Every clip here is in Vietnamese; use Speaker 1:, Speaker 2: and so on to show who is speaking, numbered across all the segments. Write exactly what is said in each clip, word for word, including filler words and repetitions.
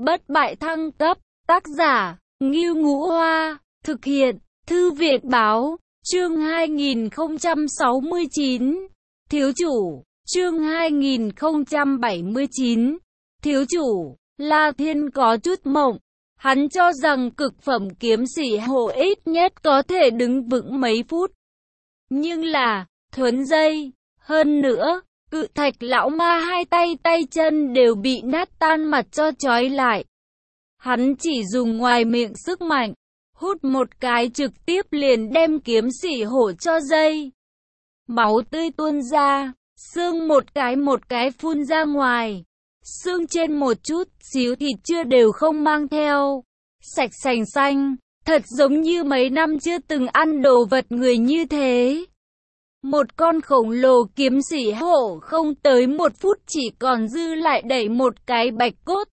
Speaker 1: Bất bại thăng cấp, tác giả, Ngưu Ngũ Hoa, thực hiện, Thư viện Báo, chương hai nghìn không trăm sáu mươi chín, thiếu chủ, chương hai nghìn không trăm bảy mươi chín, thiếu chủ, La Thiên có chút mộng, hắn cho rằng cực phẩm kiếm sĩ hộ ít nhất có thể đứng vững mấy phút. Nhưng là, thuấn dây, hơn nữa, cự thạch lão ma hai tay tay chân đều bị nát tan mặt cho trói lại. Hắn chỉ dùng ngoài miệng sức mạnh, hút một cái trực tiếp liền đem kiếm sĩ hổ cho dây. Máu tươi tuôn ra, xương một cái một cái phun ra ngoài. Xương trên một chút xíu thịt chưa đều không mang theo. Sạch sành xanh, thật giống như mấy năm chưa từng ăn đồ vật người như thế. Một con khổng lồ kiếm sĩ hổ không tới một phút chỉ còn dư lại đẩy một cái bạch cốt.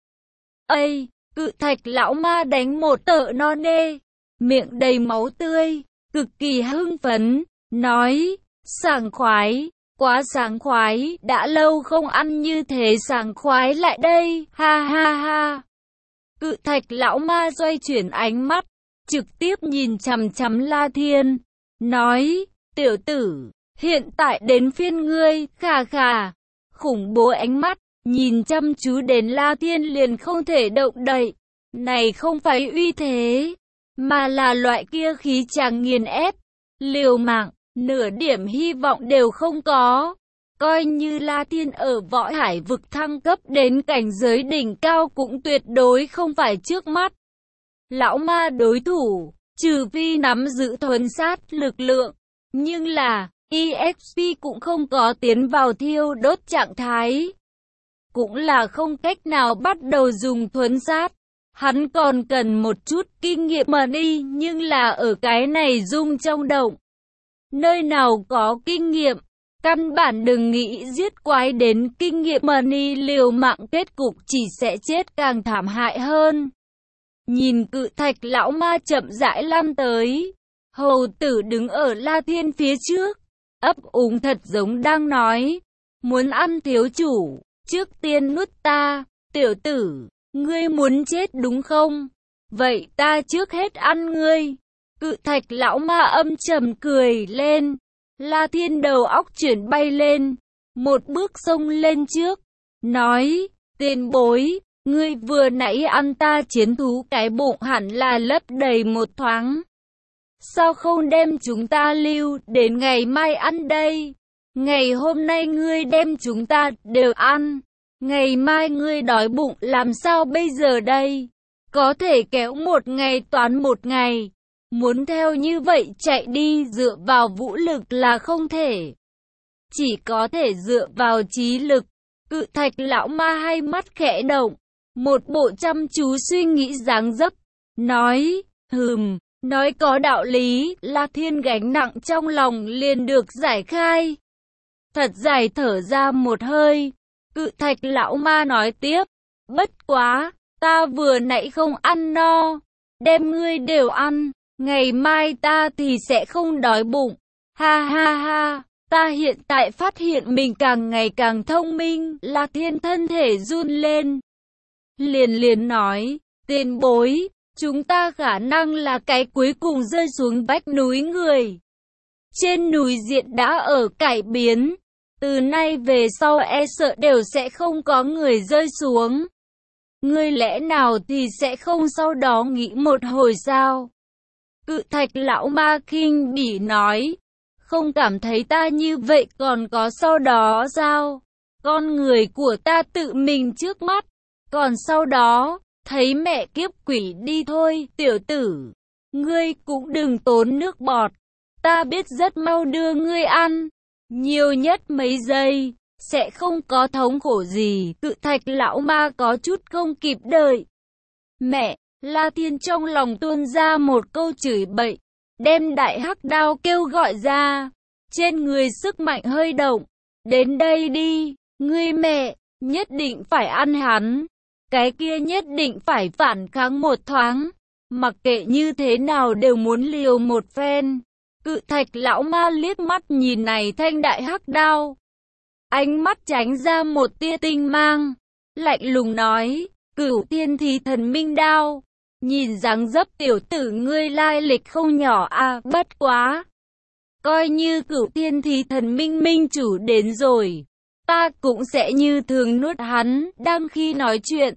Speaker 1: Ây, cự thạch lão ma đánh một tợ non nê, miệng đầy máu tươi, cực kỳ hưng phấn, nói, sảng khoái, quá sảng khoái, đã lâu không ăn như thế sảng khoái lại đây, ha ha ha. Cự thạch lão ma xoay chuyển ánh mắt, trực tiếp nhìn chằm chằm La Thiên, nói, tiểu tử, hiện tại đến phiên ngươi, khà khà, khủng bố ánh mắt, nhìn chăm chú đến La Thiên liền không thể động đậy, này không phải uy thế, mà là loại kia khí chàng nghiền ép, liều mạng, nửa điểm hy vọng đều không có. Coi như La Thiên ở võ hải vực thăng cấp đến cảnh giới đỉnh cao cũng tuyệt đối không phải trước mắt. Lão ma đối thủ, trừ phi nắm giữ thuần sát lực lượng, nhưng là, e ích pê cũng không có tiến vào thiêu đốt trạng thái. Cũng là không cách nào bắt đầu dùng thuần sát. Hắn còn cần một chút kinh nghiệm mà đi, nhưng là ở cái này rung trong động. Nơi nào có kinh nghiệm, căn bản đừng nghĩ giết quái đến kinh nghiệm mà đi, liều mạng kết cục chỉ sẽ chết càng thảm hại hơn. Nhìn cự thạch lão ma chậm rãi lăn tới, hầu tử đứng ở La Thiên phía trước, ấp úng thật giống đang nói, muốn ăn thiếu chủ, trước tiên nuốt ta, tiểu tử, ngươi muốn chết đúng không? Vậy ta trước hết ăn ngươi. Cự thạch lão ma âm trầm cười lên, La Thiên đầu óc chuyển bay lên, một bước xông lên trước, nói, tiền bối, ngươi vừa nãy ăn ta chiến thú cái bụng hẳn là lấp đầy một thoáng. Sao không đem chúng ta lưu đến ngày mai ăn đây? Ngày hôm nay ngươi đem chúng ta đều ăn, ngày mai ngươi đói bụng làm sao bây giờ đây? Có thể kéo một ngày toán một ngày. Muốn theo như vậy chạy đi dựa vào vũ lực là không thể. Chỉ có thể dựa vào trí lực. Cự thạch lão ma hai mắt khẽ động. Một bộ chăm chú suy nghĩ dáng dấp. Nói, hừm, nói có đạo lý. La Thiên gánh nặng trong lòng liền được giải khai. Thật dài thở ra một hơi. Cự thạch lão ma nói tiếp. Bất quá, ta vừa nãy không ăn no. Đem ngươi đều ăn. Ngày mai ta thì sẽ không đói bụng. Ha ha ha, ta hiện tại phát hiện mình càng ngày càng thông minh. La Thiên thân thể run lên. Liền liền nói, tiền bối, chúng ta khả năng là cái cuối cùng rơi xuống vách núi người. Trên núi diện đã ở cải biến. Từ nay về sau e sợ đều sẽ không có người rơi xuống. Ngươi lẽ nào thì sẽ không sau đó nghĩ một hồi sao? Cự thạch lão ma khinh bỉ nói, không cảm thấy ta như vậy còn có sau đó sao? Con người của ta tự mình trước mắt, còn sau đó, thấy mẹ kiếp quỷ đi thôi, tiểu tử. Ngươi cũng đừng tốn nước bọt, ta biết rất mau đưa ngươi ăn, nhiều nhất mấy giây, sẽ không có thống khổ gì. Cự thạch lão ma có chút không kịp đợi. Mẹ! La Thiên trong lòng tuôn ra một câu chửi bậy, đem đại hắc đao kêu gọi ra, trên người sức mạnh hơi động, đến đây đi, ngươi mẹ, nhất định phải ăn hắn, cái kia nhất định phải phản kháng một thoáng, mặc kệ như thế nào đều muốn liều một phen. Cự thạch lão ma liếc mắt nhìn này thanh đại hắc đao, ánh mắt tránh ra một tia tinh mang, lạnh lùng nói, Cửu Thiên Thí Thần Minh Đao. Nhìn dáng dấp tiểu tử ngươi lai lịch không nhỏ à, bất quá. Coi như Cửu Thiên Thí Thần Minh Minh chủ đến rồi, ta cũng sẽ như thường nuốt hắn. Đang khi nói chuyện,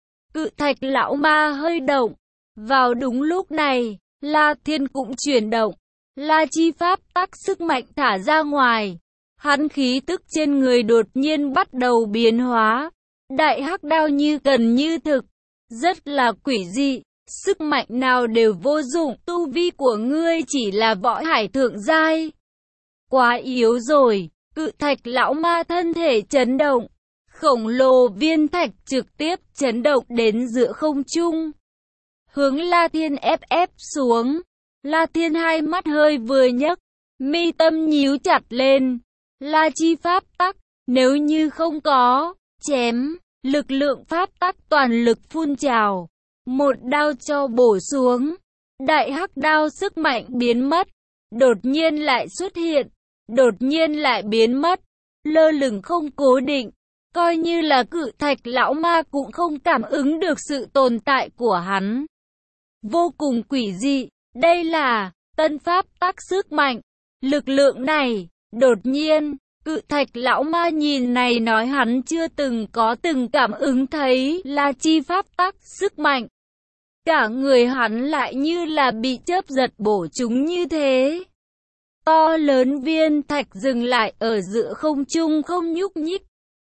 Speaker 1: Cự Thạch lão ma hơi động. Vào đúng lúc này, La Thiên cũng chuyển động. La chi pháp tắc sức mạnh thả ra ngoài. Hắn khí tức trên người đột nhiên bắt đầu biến hóa. Đại hắc đao như cần như thực, rất là quỷ dị. Sức mạnh nào đều vô dụng, tu vi của ngươi chỉ là võ hải thượng giai. Quá yếu rồi. Cự Thạch lão ma thân thể chấn động. Khổng lồ viên thạch trực tiếp chấn động đến giữa không trung, hướng La Thiên ép ép xuống. La Thiên hai mắt hơi vừa nhấc, mi tâm nhíu chặt lên. La chi pháp tắc, nếu như không có, chém. Lực lượng pháp tắc toàn lực phun trào, một đao cho bổ xuống. Đại hắc đao sức mạnh biến mất, đột nhiên lại xuất hiện, đột nhiên lại biến mất, lơ lửng không cố định. Coi như là Cự Thạch lão ma cũng không cảm ứng được sự tồn tại của hắn. Vô cùng quỷ dị, đây là tân pháp tắc sức mạnh. Lực lượng này, đột nhiên, Cự Thạch lão ma nhìn này nói hắn chưa từng có từng cảm ứng thấy là chi pháp tắc sức mạnh. Cả người hắn lại như là bị chớp giật bổ trúng như thế. To lớn viên thạch dừng lại ở giữa không trung không nhúc nhích.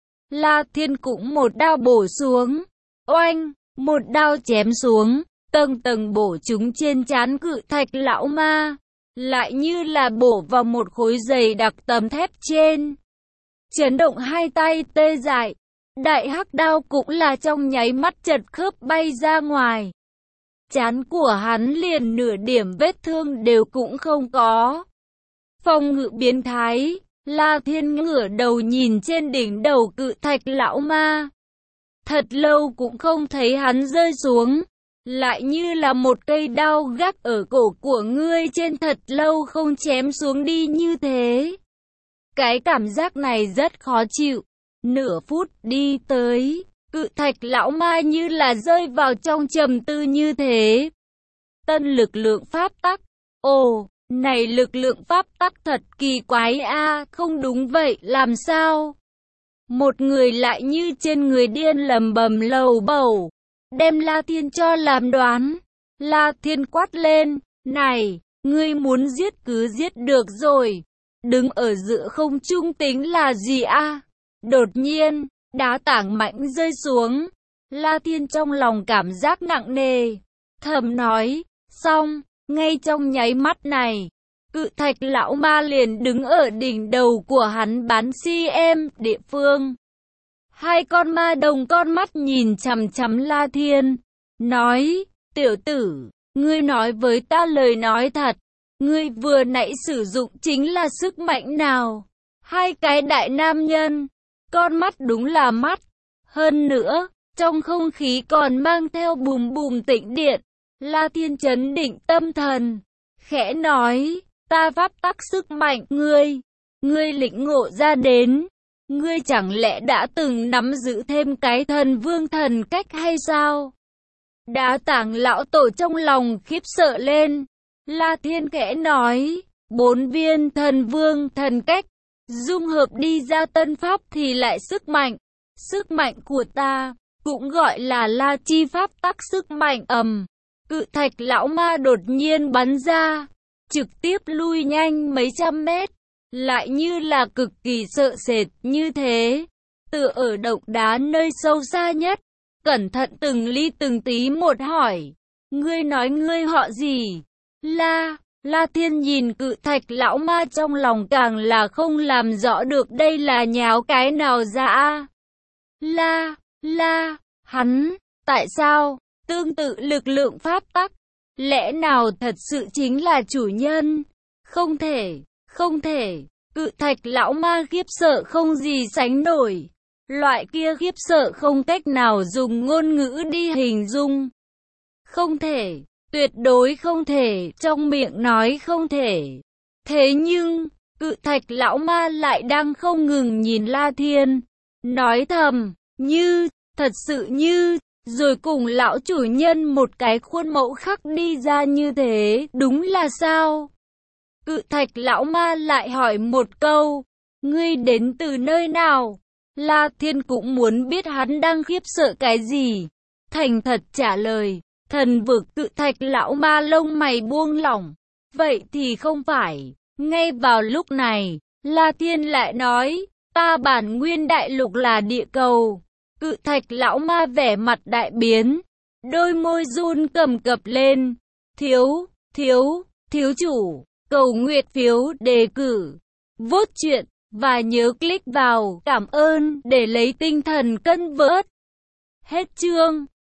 Speaker 1: La Thiên cũng một đao bổ xuống. Oanh, một đao chém xuống, tầng tầng bổ trúng trên trán Cự Thạch lão ma, lại như là bổ vào một khối dày đặc tấm thép trên. Chấn động hai tay tê dại, đại hắc đao cũng là trong nháy mắt chật khớp bay ra ngoài. Trán của hắn liền nửa điểm vết thương đều cũng không có. Phòng ngự biến thái, La Thiên ngửa đầu nhìn trên đỉnh đầu Cự Thạch lão ma. Thật lâu cũng không thấy hắn rơi xuống, lại như là một cây đao gác ở cổ của ngươi trên thật lâu không chém xuống đi như thế. Cái cảm giác này rất khó chịu. Nửa phút đi tới, Cự Thạch lão ma như là rơi vào trong trầm tư như thế. Tân lực lượng pháp tắc. Ồ, này lực lượng pháp tắc thật kỳ quái a, không đúng vậy, làm sao? Một người lại như trên người điên lầm bầm lầu bầu, đem La Thiên cho làm đoán. La Thiên quát lên, này, ngươi muốn giết cứ giết được rồi, đứng ở giữa không trung tính là gì a? Đột nhiên, đá tảng mạnh rơi xuống. La Thiên trong lòng cảm giác nặng nề, thầm nói, xong. Ngay trong nháy mắt này, Cự Thạch lão ma liền đứng ở đỉnh đầu của hắn bán cm địa phương. Hai con ma đồng con mắt nhìn chằm chằm La Thiên, nói, tiểu tử, ngươi nói với ta lời nói thật, ngươi vừa nãy sử dụng chính là sức mạnh nào? Hai cái đại nam nhân, con mắt đúng là mắt, hơn nữa, trong không khí còn mang theo bùm bùm tĩnh điện. La Thiên chấn định tâm thần, khẽ nói, ta pháp tắc sức mạnh ngươi, ngươi lĩnh ngộ ra đến, ngươi chẳng lẽ đã từng nắm giữ thêm cái thần vương thần cách hay sao? Đá tảng lão tổ trong lòng khiếp sợ lên. La Thiên khẽ nói, bốn viên thần vương thần cách, dung hợp đi ra tân pháp thì lại sức mạnh. Sức mạnh của ta, cũng gọi là La Chi pháp tắc sức mạnh ầm. Cự Thạch lão ma đột nhiên bắn ra, trực tiếp lui nhanh mấy trăm mét, lại như là cực kỳ sợ sệt như thế. Tựa ở động đá nơi sâu xa nhất, cẩn thận từng ly từng tí một hỏi, ngươi nói ngươi họ gì? La, La Thiên nhìn Cự Thạch lão ma trong lòng càng là không làm rõ được đây là nháo cái nào ra. La, La, hắn, tại sao? Tương tự lực lượng pháp tắc, lẽ nào thật sự chính là chủ nhân? Không thể, không thể. Cự Thạch lão ma khiếp sợ không gì sánh nổi. Loại kia khiếp sợ không cách nào dùng ngôn ngữ đi hình dung. Không thể, tuyệt đối không thể, trong miệng nói không thể. Thế nhưng, Cự Thạch lão ma lại đang không ngừng nhìn La Thiên, nói thầm, như, thật sự như, rồi cùng lão chủ nhân một cái khuôn mẫu khắc đi ra như thế, đúng là sao? Cự thạch lão ma lại hỏi một câu, ngươi đến từ nơi nào? La Thiên cũng muốn biết hắn đang khiếp sợ cái gì. Thành thật trả lời, thần vực. Cự thạch lão ma lông mày buông lỏng. Vậy thì không phải. Ngay vào lúc này, La Thiên lại nói, ta bản nguyên đại lục là địa cầu. Cự thạch lão ma vẻ mặt đại biến, đôi môi run cầm cập lên. Thiếu, thiếu, thiếu chủ, cầu nguyện phiếu đề cử, vote chuyện, và nhớ click vào cảm ơn để lấy tinh thần cân vớt. Hết chương.